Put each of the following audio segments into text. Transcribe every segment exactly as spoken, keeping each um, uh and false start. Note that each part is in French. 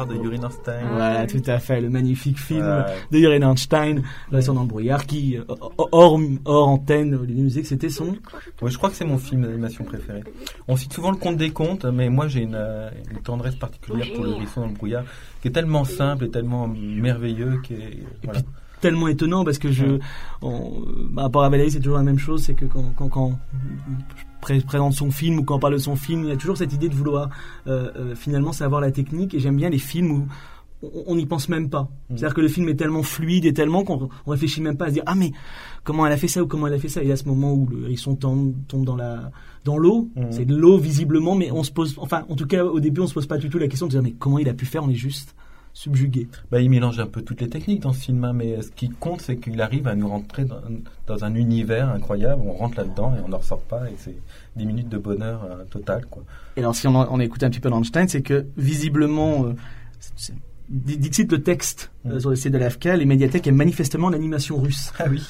brouillard de Yuri Norstein. Voilà, tout à fait, le magnifique film Ouais. de Yuri Norstein, Relation dans le brouillard, qui, euh, hors, hors antenne, Olivier nous disait que c'était son... Oui, je crois que c'est mon film d'animation préféré. On cite souvent le Conte des Contes, mais moi j'ai une, euh, une tendresse particulière pour le Hérisson dans le brouillard, qui est tellement simple et tellement merveilleux qu'est, voilà. Puis, tellement étonnant, parce que je, on, par rapport à Valérie, c'est toujours la même chose, c'est que quand, quand, quand pré- présente son film ou quand on parle de son film, il y a toujours cette idée de vouloir euh, euh, finalement savoir la technique, et j'aime bien les films où on n'y pense même pas. Mmh. C'est-à-dire que le film est tellement fluide et tellement qu'on on réfléchit même pas à se dire « Ah, mais comment elle a fait ça ou comment elle a fait ça ?» Et à ce moment où le hérisson tombe, tombe dans la dans l'eau, mmh. c'est de l'eau visiblement, mais on se pose... Enfin, en tout cas, au début, on se pose pas du tout la question de dire « Mais comment il a pu faire ?» On est juste subjugué. Bah, il mélange un peu toutes les techniques dans ce film, hein, mais ce qui compte, c'est qu'il arrive à nous rentrer dans, dans un univers incroyable. On rentre là-dedans et on n'en ressort pas, et c'est dix minutes de bonheur euh, total, quoi. Et alors, si on, on écoute un petit peu Einstein, c'est que visiblement... Euh, c'est, Dixit le texte euh, sur le site de l'A F K, les médiathèques aiment manifestement l'animation russe. Ah oui.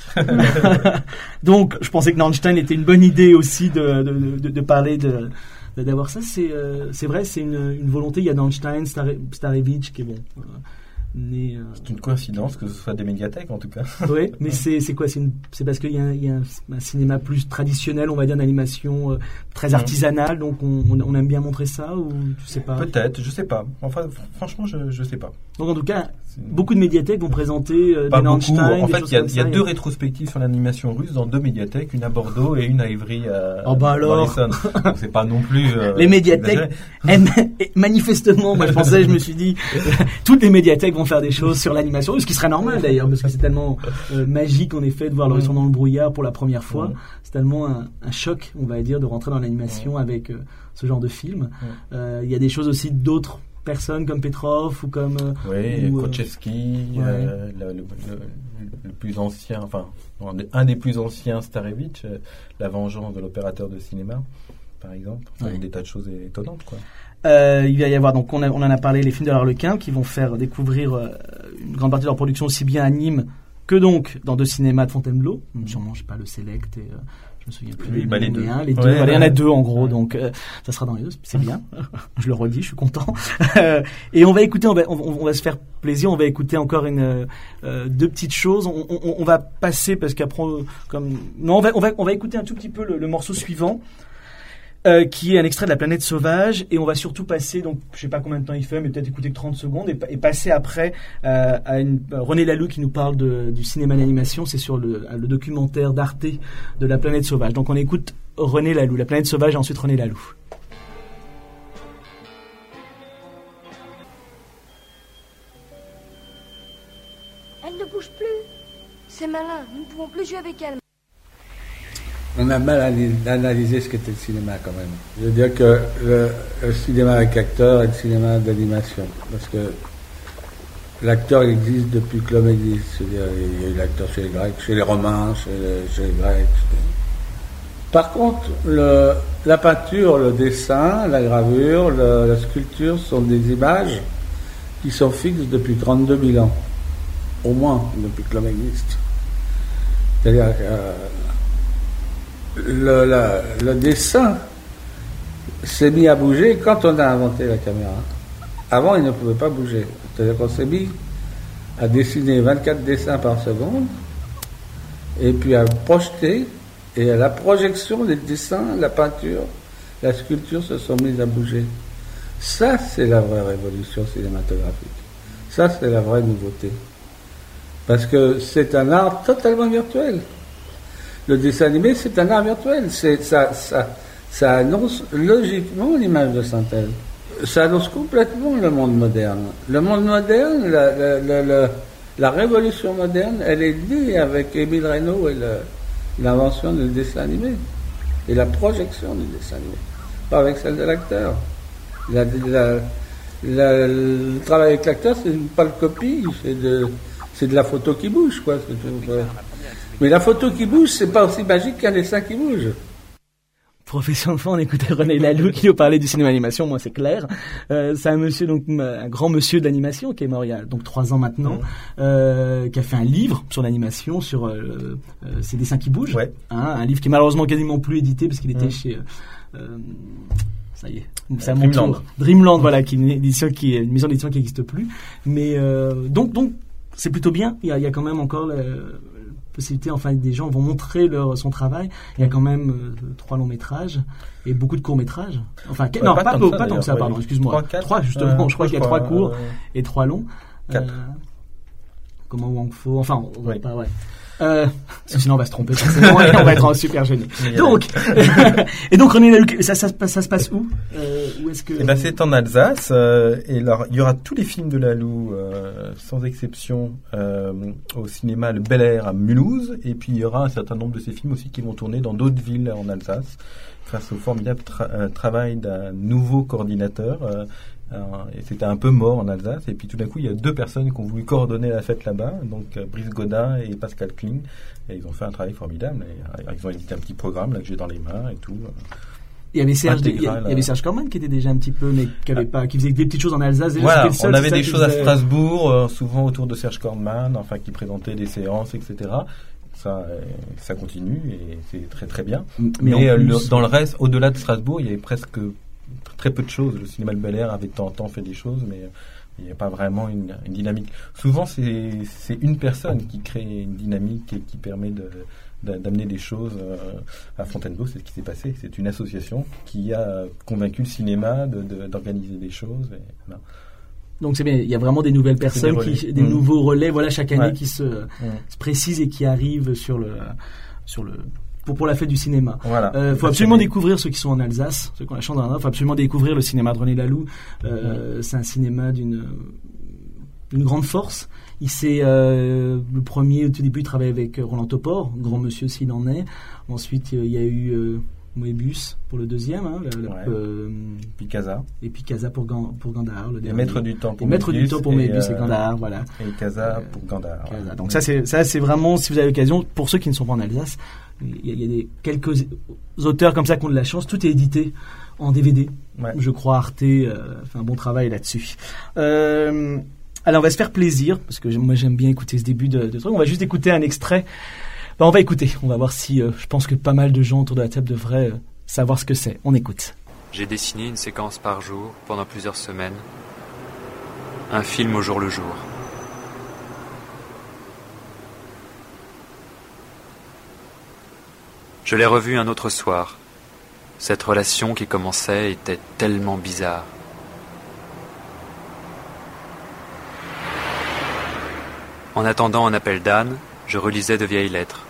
Donc, je pensais que Einstein était une bonne idée aussi de, de, de, de parler de, de, d'avoir ça. C'est, euh, c'est vrai, c'est une, une volonté. Il y a Einstein, Stare, Starevich, qui est bon. Euh, né, euh... C'est une coïncidence que ce soit des médiathèques, en tout cas. Oui, mais c'est, c'est quoi c'est, une, c'est parce qu'il y a, un, il y a un, un cinéma plus traditionnel, on va dire, d'animation euh, très artisanale, donc on, on aime bien montrer ça, ou tu sais pas? Peut-être, je sais pas. Enfin, franchement, je, je sais pas. Donc en tout cas, c'est... beaucoup de médiathèques vont présenter euh, pas des beaucoup. Einstein. En fait, il y a, y a deux et... rétrospectives sur l'animation russe dans deux médiathèques, une à Bordeaux et une à Ivry. À, oh bah alors. Donc c'est pas non plus. Euh, les médiathèques, aiment, manifestement, moi je pensais, je me suis dit, toutes les médiathèques vont faire des choses sur l'animation russe, ce qui serait normal d'ailleurs, parce que c'est tellement euh, magique en effet de voir le Hérisson dans le brouillard pour la première fois. Mmh. C'est tellement un, un choc, on va dire, de rentrer dans l'animation mmh. avec euh, ce genre de film. Il mmh. euh, y a des choses aussi d'autres personnes comme Petrov ou comme oui, ou, Kochevski, ouais. euh, le, le, le, le plus ancien, enfin un des plus anciens, Starevich, euh, La Vengeance de l'opérateur de cinéma, par exemple. Enfin, ouais. Des tas de choses étonnantes, quoi. Euh, il va y avoir, donc on, a, on en a parlé, les films de l'Arlequin qui vont faire découvrir euh, une grande partie de leur production aussi bien à Nîmes que donc dans deux cinémas de Fontainebleau, mmh. sûrement je sais pas le Select et euh, je me souviens plus. Oui, bah les deux. Un, les deux. Ouais, voilà, il ouais. y en a deux en gros, donc euh, ça sera dans les deux, c'est bien. Je le redis, je suis content. Et on va écouter, on va, on, on va se faire plaisir, on va écouter encore une euh, deux petites choses. On, on, on va passer parce qu'après, comme non, on va, on va, on va écouter un tout petit peu le, le morceau suivant. Euh, qui est un extrait de La Planète Sauvage, et on va surtout passer, donc je sais pas combien de temps il fait, mais peut-être écouter que trente secondes, et, et passer après euh, à une, euh, René Laloux qui nous parle de, du cinéma d'animation. C'est sur le, le documentaire d'Arte de La Planète Sauvage. Donc on écoute René Laloux, La Planète Sauvage, et ensuite René Laloux. Elle ne bouge plus. C'est malin, nous ne pouvons plus jouer avec elle. On a mal à analyser ce qu'était le cinéma quand même. Je veux dire que le, le cinéma avec acteur et le cinéma d'animation. Parce que l'acteur existe depuis que l'homme existe. C'est-à-dire, il y a eu l'acteur chez les Grecs, chez les Romains, chez les, chez les Grecs. Par contre, le, la peinture, le dessin, la gravure, le, la sculpture sont des images qui sont fixes depuis trente-deux mille ans. Au moins, depuis que l'homme existe. C'est-à-dire que euh, Le, la, le dessin s'est mis à bouger quand on a inventé la caméra. Avant, il ne pouvait pas bouger. C'est-à-dire qu'on s'est mis à dessiner vingt-quatre dessins par seconde, et puis à projeter, et à la projection des dessins, la peinture, la sculpture se sont mises à bouger. Ça, c'est la vraie révolution cinématographique. Ça, c'est la vraie nouveauté. Parce que c'est un art totalement virtuel. Le dessin animé, c'est un art virtuel. C'est, ça, ça, ça annonce logiquement l'image de synthèse. Ça annonce complètement le monde moderne. Le monde moderne, la, la, la, la, la révolution moderne, elle est née avec Émile Reynaud et le, l'invention du dessin animé. Et la projection du dessin animé. Pas avec celle de l'acteur. La, la, la, le travail avec l'acteur, c'est pas le copie, c'est de, c'est de la photo qui bouge, quoi. C'est, mais la photo qui bouge, c'est pas aussi magique qu'un dessin qui bouge. Profession de foi, on écoutait René Laloux qui nous parlait du cinéma d'animation, moi c'est clair. Euh, c'est un monsieur, donc un grand monsieur d'animation qui est mort il y a donc trois ans maintenant, mmh. euh, qui a fait un livre sur l'animation, sur euh, euh, ces dessins qui bougent. Ouais. Hein, un livre qui est malheureusement quasiment plus édité parce qu'il était mmh. chez... Euh, ça y est, c'est à mon tour. Dreamland, voilà, qui est une édition qui est une maison d'édition qui n'existe plus. Mais euh, donc donc c'est plutôt bien. Il y a, il y a quand même encore la possibilité, enfin, des gens vont montrer leur son travail. Il y a quand même euh, trois longs métrages et beaucoup de courts métrages. Enfin, ouais, non, pas, pas, pas tant que ça, pardon. Excuse-moi. Trois, quatre, trois justement. Euh, je crois qu'il y a trois courts euh, et trois longs. Quatre. Euh, comment Wang Fo. Enfin, on va pas, ouais. Euh, sinon on va se tromper forcément et on va être super gêné. Donc, et donc René Laloux, ça, ça, ça, ça se passe où, euh, où est-ce que... Eh ben, c'est en Alsace euh, et alors, il y aura tous les films de Laloux euh, sans exception euh, au cinéma Le Bel Air à Mulhouse, et puis il y aura un certain nombre de ces films aussi qui vont tourner dans d'autres villes en Alsace grâce au formidable tra- euh, travail d'un nouveau coordinateur. Euh, Alors, et c'était un peu mort en Alsace, et puis tout d'un coup il y a deux personnes qui ont voulu coordonner la fête là-bas, donc euh, Brice Godin et Pascal Kling, et ils ont fait un travail formidable. Et, euh, ils ont édité un petit programme là que j'ai dans les mains et tout. Il y avait Serge, il y avait Serge Corman qui était déjà un petit peu, mais qui avait pas, qui faisait des petites choses en Alsace. Déjà, voilà, seul, on avait des choses faisait... à Strasbourg, euh, souvent autour de Serge Corman, enfin qui présentait des séances, et cetera. Ça, euh, ça continue et c'est très très bien. Mais, mais euh, plus, le, dans le reste, au-delà de Strasbourg, il y avait presque très peu de choses. Le cinéma Le Bel Air avait de temps en temps fait des choses, mais il n'y a pas vraiment une, une dynamique. Souvent, c'est, c'est une personne qui crée une dynamique et qui permet de, de, d'amener des choses. À Fontainebleau, c'est ce qui s'est passé. C'est une association qui a convaincu le cinéma de, de, d'organiser des choses. Et, voilà. Donc c'est bien, il y a vraiment des nouvelles personnes, des, qui, des mmh. nouveaux relais, voilà, chaque année ouais. qui se, mmh. se précisent et qui arrivent sur le... Sur le Pour, pour la fête du cinéma. Il voilà. euh, faut absolument découvrir ceux qui sont en Alsace, ceux qui ont la chance d'en avoir. Il faut absolument découvrir le cinéma de René Laloux. Euh, mmh. C'est un cinéma d'une, d'une grande force. Il s'est, euh, le premier, au tout début, il travaillait avec Roland Topor, grand monsieur s'il en est. Ensuite, il y a eu euh, Moebius pour le deuxième. Hein, le, ouais. euh, Picasa. Et Picasa pour, Gan, pour Gandahar. Le et Maître du temps pour et Maître du temps pour Moebius et, et Gandahar, voilà. Et Casa euh, pour Gandahar. Casa. Donc ça, c'est, ça, c'est vraiment, si vous avez l'occasion, pour ceux qui ne sont pas en Alsace, il y a, il y a des, quelques auteurs comme ça qui ont de la chance. Tout est édité en D V D. Ouais. Je crois Arte euh, fait un bon travail là-dessus. Euh, alors on va se faire plaisir parce que moi j'aime bien écouter ce début de, de truc. On va juste écouter un extrait. Ben, on va écouter. On va voir si euh, je pense que pas mal de gens autour de la table devraient euh, savoir ce que c'est. On écoute. J'ai dessiné une séquence par jour pendant plusieurs semaines. Un film au jour le jour. Je l'ai revu un autre soir. Cette relation qui commençait était tellement bizarre. En attendant un appel d'Anne, je relisais de vieilles lettres.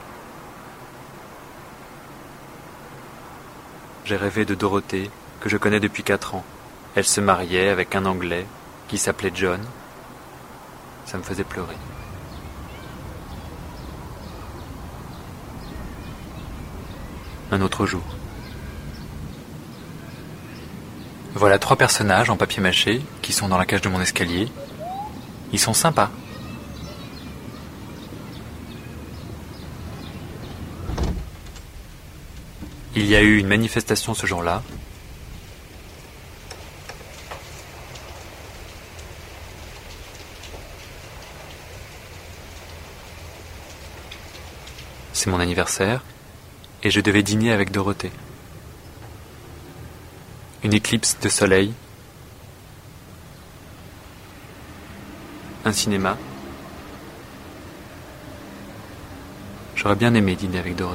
J'ai rêvé de Dorothée, que je connais depuis quatre ans. Elle se mariait avec un Anglais qui s'appelait John. Ça me faisait pleurer. Un autre jour. Voilà trois personnages en papier mâché qui sont dans la cage de mon escalier. Ils sont sympas. Il y a eu une manifestation ce jour-là. C'est mon anniversaire. Et je devais dîner avec Dorothée. Une éclipse de soleil. Un cinéma. J'aurais bien aimé dîner avec Dorothée.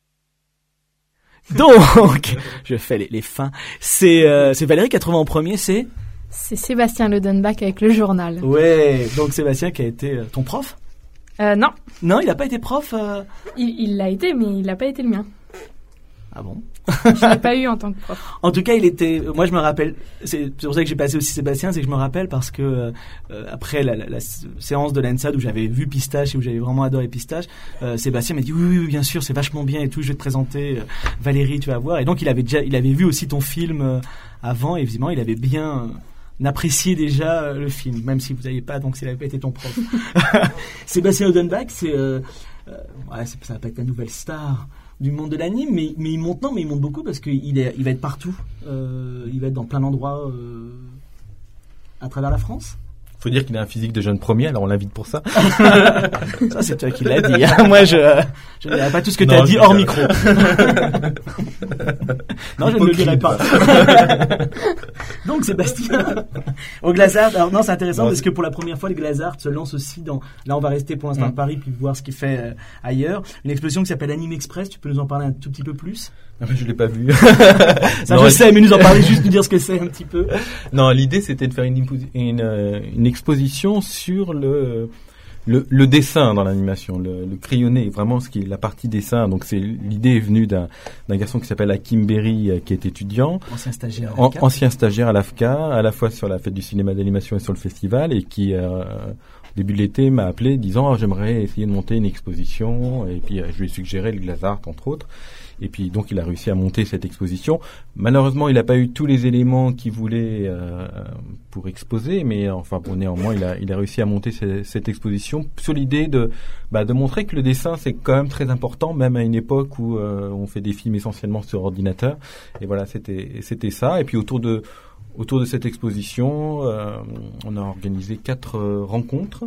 Donc, je fais les, les fins. C'est, euh, c'est Valérie qui a trouvé en premier, c'est C'est Sébastien Ledenbach avec Le Journal. Ouais, donc Sébastien qui a été euh, ton prof Euh, non. Non, il n'a pas été prof euh... il, il l'a été, mais il n'a pas été le mien. Ah bon? Je l'ai pas eu en tant que prof. En tout cas, il était. Moi, je me rappelle. C'est pour ça que j'ai passé aussi Sébastien, c'est que je me rappelle parce que euh, après la, la, la séance de l'A N S A D où j'avais vu Pistache et où j'avais vraiment adoré Pistache, euh, Sébastien m'a dit oui, oui, bien sûr, c'est vachement bien et tout. Je vais te présenter euh, Valérie, tu vas voir. Et donc, il avait déjà, il avait vu aussi ton film euh, avant. Et évidemment, il avait bien euh, apprécié déjà euh, le film, même si vous n'aviez pas. Donc, s'il n'avait pas été ton prof. Sébastien Ledenbach, c'est, euh, euh, ouais, c'est, ça va pas être la nouvelle star du monde de l'anime, mais, mais il monte, non, mais il monte beaucoup parce qu'il est, il va être partout. Euh, il va être dans plein d'endroits euh, à travers la France. faut dire qu'il a un physique de jeune premier, alors on l'invite pour ça. Ça, c'est toi qui l'as dit. Hein. Moi, je je ne dirai pas tout ce que tu as dit hors micro. Non, je ne le dirai pas. Donc, Sébastien, au Glazart. Alors non, c'est intéressant non, parce c'est... que pour la première fois, le Glazart se lance aussi dans... Là, on va rester pour l'instant mmh. à Paris, puis voir ce qu'il fait euh, ailleurs. Une exposition qui s'appelle Anime Express. Tu peux nous en parler un tout petit peu plus? Ah, je l'ai pas vu. Ça, non, je sais, mais nous en parler juste, nous dire ce que c'est un petit peu. Non, l'idée, c'était de faire une, une, une exposition sur le, le, le dessin dans l'animation, le, le crayonné, vraiment ce qui est la partie dessin. Donc, c'est, l'idée est venue d'un, d'un garçon qui s'appelle Hakim Berry, qui est étudiant. Ancien stagiaire à l'A F C A. Ancien stagiaire à l'A F C A, à la fois sur la fête du cinéma d'animation et sur le festival, et qui, euh, au début de l'été, m'a appelé disant, oh, j'aimerais essayer de monter une exposition, et puis, euh, je lui ai suggéré le Glazart, entre autres. Et puis donc il a réussi à monter cette exposition. Malheureusement, il n'a pas eu tous les éléments qu'il voulait euh, pour exposer, mais enfin bon, néanmoins, il a il a réussi à monter ce, cette exposition sur l'idée de bah, de montrer que le dessin c'est quand même très important, même à une époque où euh, on fait des films essentiellement sur ordinateur. Et voilà, c'était c'était ça. Et puis autour de autour de cette exposition, euh, on a organisé quatre euh, rencontres.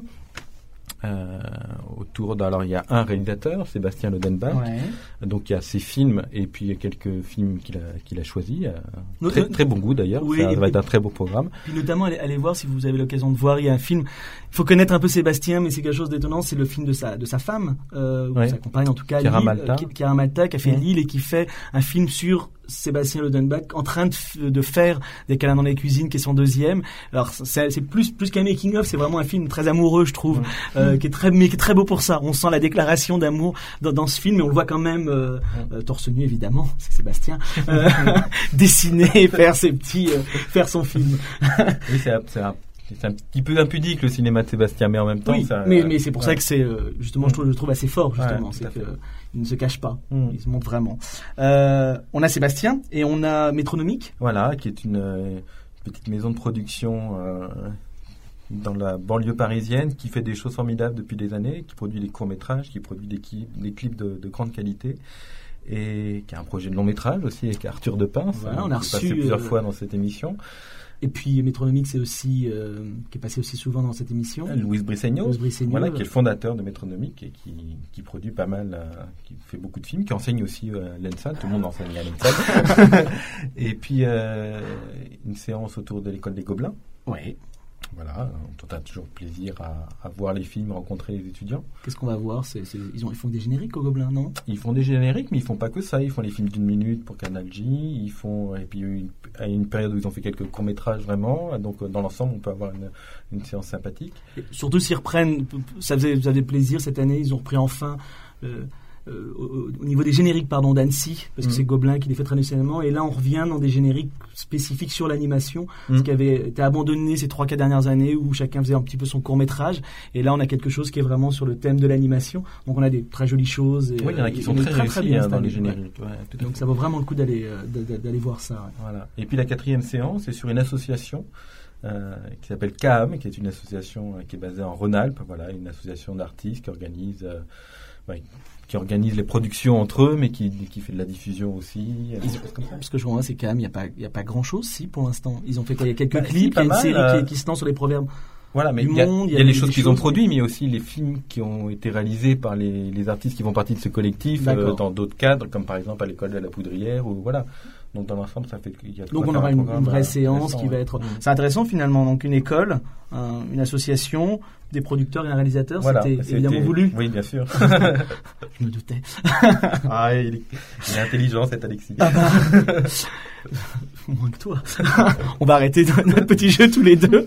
Euh, autour d'un, alors il y a un réalisateur, Sébastien Lodenbach, ouais. Donc il y a ses films et puis il y a quelques films qu'il a qu'il a choisis, euh, très, très bon goût d'ailleurs, oui, ça va être un très beau programme. Puis notamment allez, allez voir si vous avez l'occasion de voir, il y a un film, il faut connaître un peu Sébastien, mais c'est quelque chose d'étonnant, c'est le film de sa de sa femme, euh, ouais. Sa compagne en tout cas, Chiara Malta, euh, Chiara Malta, qui a fait ouais. Lille et qui fait un film sur Sébastien Lodenbach en train de, f- de faire des câlins dans les cuisines, qui est son deuxième. Alors c'est, c'est plus plus qu'un making of, c'est vraiment un film très amoureux, je trouve, ouais. euh, qui est très mais qui est très beau pour ça. On sent la déclaration d'amour dans, dans ce film, et on le voit quand même euh, euh, torse nu évidemment, c'est Sébastien, euh, dessiner, faire ses petits, euh, faire son film. Oui, c'est, c'est un C'est un petit peu impudique le cinéma de Sébastien, mais en même temps, oui, ça, mais, mais c'est pour ouais. ça que c'est justement, je trouve, je trouve assez fort justement, ouais, c'est qu'il ne se cache pas, mm. il se montre vraiment. Euh, on a Sébastien et on a Métronomique. Voilà, qui est une euh, petite maison de production euh, dans la banlieue parisienne, qui fait des choses formidables depuis des années, qui produit des courts métrages, qui produit des, qui, des clips de, de grande qualité. Et qui a un projet de long métrage aussi avec Arthur Depince, voilà, hein, on a qui est reçu passé plusieurs euh, fois dans cette émission. Et puis Métronomique, c'est aussi euh, qui est passé aussi souvent dans cette émission. Louis Brisseigno, Louis Brisseigno voilà, qui est le fondateur de Métronomique et qui, qui produit pas mal, euh, qui fait beaucoup de films, qui enseigne aussi euh, l'ENSAL, tout le monde enseigne à l'ENSAL. Et puis euh, une séance autour de l'école des Gobelins. Oui. Voilà, on a toujours plaisir à, à voir les films, rencontrer les étudiants. Qu'est-ce qu'on va voir c'est, c'est, ils, ont, ils font des génériques aux Gobelins, non? Ils font des génériques, mais ils font pas que ça. Ils font les films d'une minute pour Canal J. Ils font, et puis une, à une période où ils ont fait quelques courts-métrages vraiment. Donc dans l'ensemble, on peut avoir une, une séance sympathique. Et surtout s'ils reprennent, ça faisait, ça faisait plaisir cette année, ils ont repris enfin... Euh, Euh, au, au niveau des génériques pardon d'Annecy, parce que mmh. c'est Gobelin qui les fait traditionnellement, et là on revient dans des génériques spécifiques sur l'animation, mmh. ce qui avait été abandonné ces trois quatre dernières années où chacun faisait un petit peu son court métrage, et là on a quelque chose qui est vraiment sur le thème de l'animation, donc on a des très jolies choses, et, oui, il y en a qui sont très, très, très bien hein, dans les génériques, ouais. Ouais, donc ça vaut vraiment le coup d'aller euh, d'aller voir ça, ouais. Voilà. Et puis la quatrième séance est sur une association Euh, qui s'appelle C A M, qui est une association euh, qui est basée en Rhône-Alpes, voilà, une association d'artistes qui organise euh, ouais, qui organise les productions entre eux, mais qui, qui fait de la diffusion aussi. Des choses comme ça. Parce que je vois, c'est C A M, il n'y a pas, il y a pas grand chose, si, pour l'instant. Ils ont fait quoi? Il y a quelques bah, clips, si, il y a une mal, série euh... qui, qui se lance sur les proverbes. Voilà, mais il y, monde, y, y a les choses qu'ils choses, ont produites, mais il y a aussi les films qui ont été réalisés par les, les artistes qui font partie de ce collectif euh, dans d'autres cadres, comme par exemple à l'école de la Poudrière, ou voilà. Donc dans l'ensemble, ça fait qu'il y a. Donc on aura une, une vraie séance qui va être. Mmh. C'est intéressant finalement. Donc une école, un, une association, des producteurs et un réalisateur. Voilà, c'était, c'était évidemment voulu. Oui, bien sûr. Je me doutais. Ah, il est, il est intelligent cet Alexis. Ah bah, moins que toi. On va arrêter notre petit jeu tous les deux.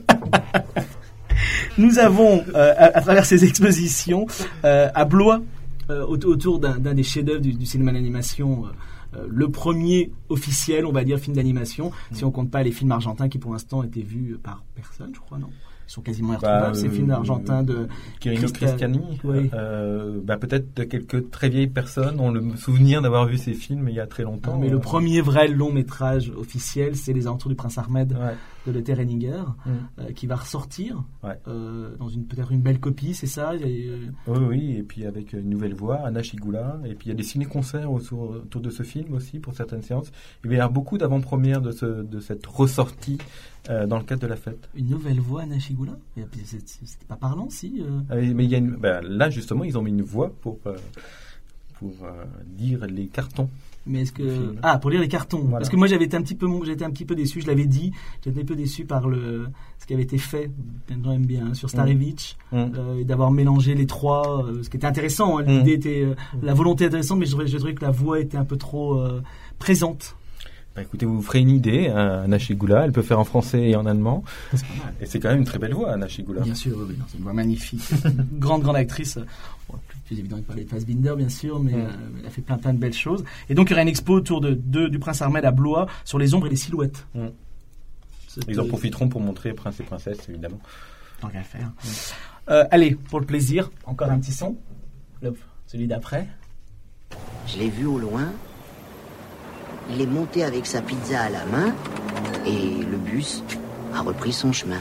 Nous avons, euh, à, à travers ces expositions, euh, à Blois, euh, autour d'un, d'un des chefs-d'œuvre du, du cinéma d'animation, euh, le premier officiel, on va dire, film d'animation, mmh. si on compte pas les films argentins qui, pour l'instant, étaient vus par personne, je crois, non? Ils sont quasiment irretrouvables, bah, ces euh, films argentins de Quirino Cristiani. Oui. Euh, bah, peut-être de quelques très vieilles personnes ont le souvenir d'avoir vu ces films il y a très longtemps. Ah, mais euh... le premier vrai long métrage officiel, c'est Les Aventures du Prince Ahmed. Ouais. de Lotte Renninger, Mm. euh, qui va ressortir Ouais. euh, dans une peut-être une belle copie, c'est ça? Et, euh, Oui, oui, et puis avec une nouvelle voix, Anna Chigula, et puis il y a des ciné-concerts autour, autour de ce film aussi pour certaines séances. Il va y avoir beaucoup d'avant-premières de, ce, de cette ressortie euh, dans le cadre de la fête. Une nouvelle voix, Anna Chigula? Et puis, c'est- C'était pas parlant, si euh... Ah oui, mais il y a une, ben, là justement, ils ont mis une voix pour, euh, pour euh, dire les cartons. Mais est-ce que Film. ah pour lire les cartons Voilà. parce que moi j'avais été un petit peu j'étais un petit peu déçu, je l'avais dit, j'étais un peu déçu par le ce qui avait été fait, plein de gens aiment bien, hein, sur Starevich, Mm. euh, et d'avoir mélangé les trois, euh, ce qui était intéressant, hein, Mm. l'idée était euh, la volonté intéressante, mais je trouvais, je trouvais que la voix était un peu trop euh, présente. Ben, écoutez, vous vous ferez une idée, hein, Anna Chigula, elle peut faire en français et en allemand. Et c'est quand même une très belle voix, Anna Chigula. Bien sûr, oui, oui, non, c'est une voix magnifique, une grande grande actrice. Bon, plus, plus évident de parler de Fassbinder, bien sûr, mais Mm. euh, elle a fait plein plein de belles choses. Et donc il y aura une expo autour de, de du Prince Ahmed à Blois sur les ombres et les silhouettes. Mm. C'est- Ils en profiteront pour montrer Prince et Princesse, évidemment. Tant qu'à faire. Euh, allez, pour le plaisir, encore un petit son. Le- celui d'après. Je l'ai vu au loin. Il est monté avec sa pizza à la main et le bus a repris son chemin.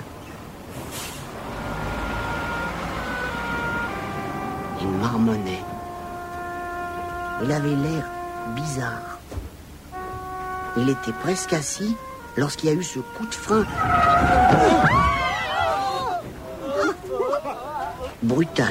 Il marmonnait. Il avait l'air bizarre. Il était presque assis lorsqu'il y a eu ce coup de frein brutal.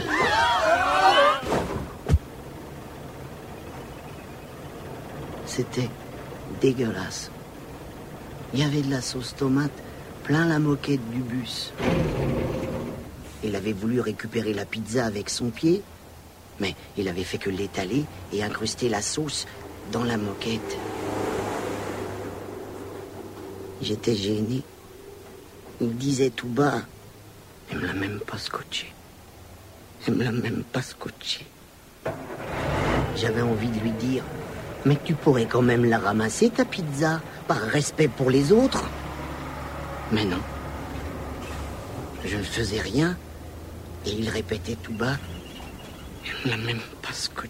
C'était dégueulasse. Il y avait de la sauce tomate plein la moquette du bus. Il avait voulu récupérer la pizza avec son pied, mais il avait fait que l'étaler et incruster la sauce dans la moquette. J'étais gêné. Il disait tout bas, « Elle me l'a même pas scotché. Elle me l'a même pas scotché. » J'avais envie de lui dire, « Mais tu pourrais quand même la ramasser, ta pizza, par respect pour les autres. » Mais non. Je ne faisais rien, et il répétait tout bas, « Elle me l'a même pas scotché. »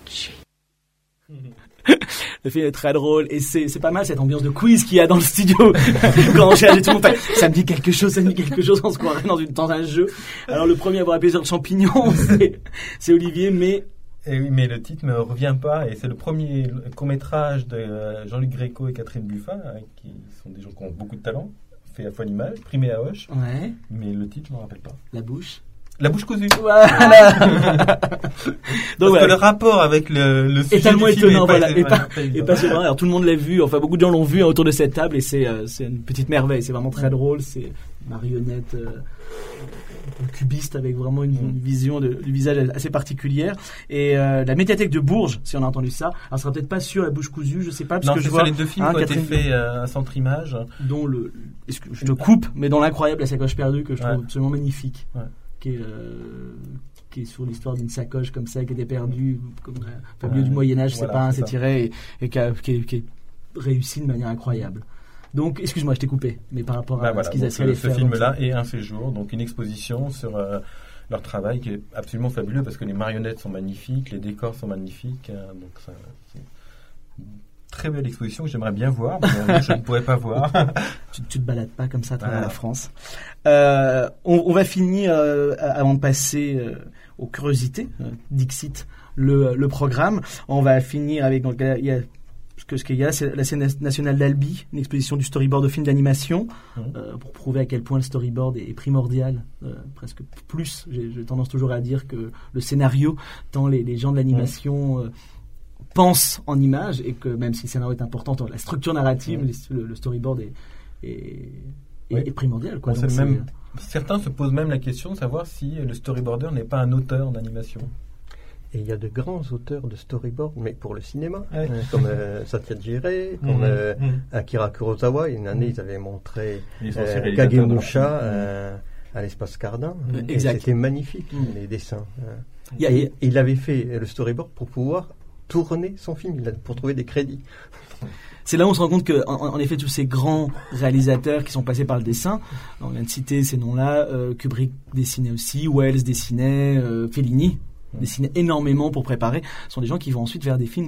Le film est très drôle et c'est, c'est pas mal cette ambiance de quiz qu'il y a dans le studio. Quand on cherche et tout le monde fait, ça me dit quelque chose, ça me dit quelque chose, on se croirait dans, une, dans un jeu. Alors le premier à avoir un plaisir de champignons, c'est, c'est Olivier, mais... Et oui, mais le titre ne me revient pas, et c'est le premier court-métrage de euh, Jean-Luc Gréco et Catherine Buffat, hein, qui sont des gens qui ont beaucoup de talent, fait à Folle Image, primé à Hoche, Ouais, mais le titre, je ne me rappelle pas. la bouche. La bouche cousue. Voilà. Parce Donc, que ouais. le rapport avec le, le sujet est tellement du film étonnant, est pas- voilà, et pas, pas et évident. passionnant. Alors tout le monde l'a vu, enfin beaucoup de gens l'ont vu hein, autour de cette table et c'est, euh, c'est une petite merveille, c'est vraiment très drôle, c'est une marionnette euh, cubiste avec vraiment une, une vision de, du visage assez particulière. Et euh, la médiathèque de Bourges, si on a entendu ça, alors ça sera peut-être pas sur la bouche cousue, je sais pas, parce Non, que c'est je ça, vois les deux films hein, qui ont été Catherine- faits euh, à Centre Image. dont le, est-ce que je te coupe, mais dans l'incroyable la sacoche perdue que je trouve Ouais. absolument magnifique, Ouais. qui est euh, qui est sur l'histoire d'une sacoche comme ça qui était perdue comme euh, enfin, au milieu Ouais. du Moyen Âge, je sais Voilà, pas, hein, c'est c'est ça. tiré et, et qui, a, qui, est, qui est réussi de manière incroyable. Donc, excuse-moi, je t'ai coupé, mais par rapport à Bah, voilà, ce qu'ils donc, essaient de ce, ce faire. film-là est un séjour, donc une exposition sur euh, leur travail qui est absolument fabuleux parce que les marionnettes sont magnifiques, les décors sont magnifiques, euh, donc ça, c'est une très belle exposition que j'aimerais bien voir, mais bon, je ne pourrais pas voir. tu, tu te balades pas comme ça à travers Voilà. la France. Euh, on, on va finir euh, avant de passer euh, aux curiosités, euh, Dixit, le, le programme. On va finir avec donc il y a ce que ce qu'il y a, c'est la scène nationale d'Albi, une exposition du storyboard de film d'animation, Mmh. euh, pour prouver à quel point le storyboard est, est primordial, euh, presque plus. J'ai, j'ai tendance toujours à dire que le scénario, tant les, les gens de l'animation euh, pensent en images, et que même si le scénario est important, tant la structure narrative, Mmh. les- le, le storyboard est, est, est- Oui. est primordial. Quoi. On Donc sait c'est- même- Certains se posent même la question de savoir si le storyboarder n'est pas un auteur d'animation. Et il y a de grands auteurs de storyboard, mais pour le cinéma, Ouais. euh, comme euh, Satya Jiré, comme Mhm. euh, Mhm. Akira Kurosawa. Une année, Mhm. ils avaient montré Ils sont euh, aussi réalisateurs de Kagemusha films. euh, à l'espace Cardin. Mhm. Et Exact. c'était magnifique, Mhm. les dessins. euh. Il y a- il y a- Et il avait fait le storyboard pour pouvoir tourner son film, il a- pour trouver des crédits. C'est là où on se rend compte que, en, en effet, tous ces grands réalisateurs qui sont passés par le dessin, on vient de citer ces noms-là, euh, Kubrick dessinait aussi, Wells dessinait, euh, Fellini dessinait énormément pour préparer, sont des gens qui vont ensuite faire des films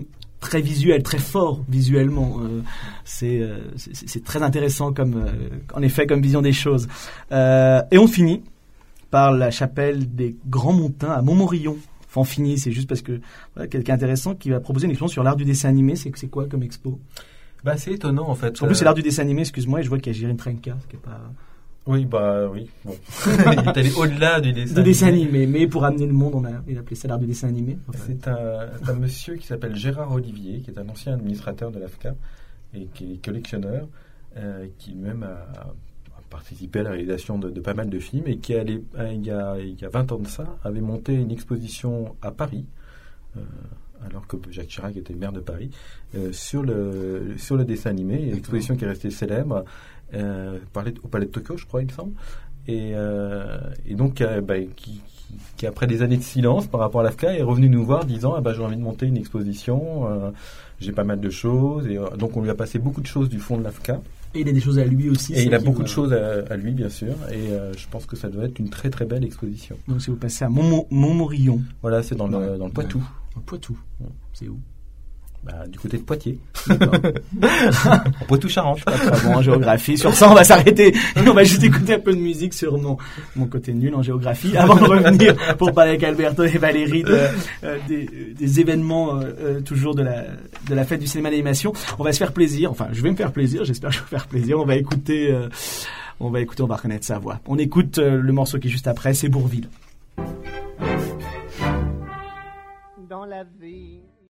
très visuel, très fort visuellement. Euh, c'est, euh, c'est, c'est très intéressant comme, euh, en effet, comme vision des choses. Euh, et on finit par la chapelle des Grands Montins à Montmorillon. Enfin, on finit, c'est juste parce que voilà, quelqu'un intéressant qui va proposer une expo sur l'art du dessin animé. C'est, c'est quoi comme expo? Bah, c'est étonnant en fait. En plus, c'est l'art du dessin animé, excuse-moi, et je vois qu'il y a Jirin Trenka, ce qui est pas... Oui, bah oui. Bon. Il est allé au-delà du dessin de animé. dessin animé, mais pour amener le monde, on a, il a appelé ça l'art du dessin animé. Enfin, c'est un, un monsieur qui s'appelle Gérard Olivier, qui est un ancien administrateur de l'A F C A et qui est collectionneur, euh, qui lui-même a, a participé à la réalisation de, de pas mal de films et qui, allait, il, y a, il y a vingt ans de ça, avait monté une exposition à Paris, euh, alors que Jacques Chirac était maire de Paris, euh, sur, le, sur le dessin animé, une exposition qui est restée célèbre, euh, au Palais de Tokyo, je crois, il me semble, et, euh, et donc euh, bah, qui, qui, qui, après des années de silence par rapport à l'A F C A, est revenu nous voir disant ah, bah, j'ai envie de monter une exposition, euh, j'ai pas mal de choses, et euh, donc on lui a passé beaucoup de choses du fond de l'A F C A. Et il a des choses à lui aussi. Et il a beaucoup va... de choses à, à lui, bien sûr. Et euh, je pense que ça doit être une très très belle exposition. Donc si vous passez à Montmo- Montmorillon. Voilà, c'est dans, ouais, le, dans le Poitou. Dans le Poitou. Ouais. C'est où? Bah, du côté de Poitiers. En Poitou-Charentes. Pas très bon en géographie. Sur ça, on va s'arrêter. On va juste écouter un peu de musique sur mon, mon côté nul en géographie avant de revenir pour parler avec Alberto et Valérie de, euh, des, des événements euh, toujours de la, de la fête du cinéma d'animation. On va se faire plaisir. Enfin, je vais me faire plaisir. J'espère que je vais me faire plaisir. On va écouter, euh, on va écouter, on va reconnaître sa voix. On écoute euh, le morceau qui est juste après. C'est Bourvil. Dans la vie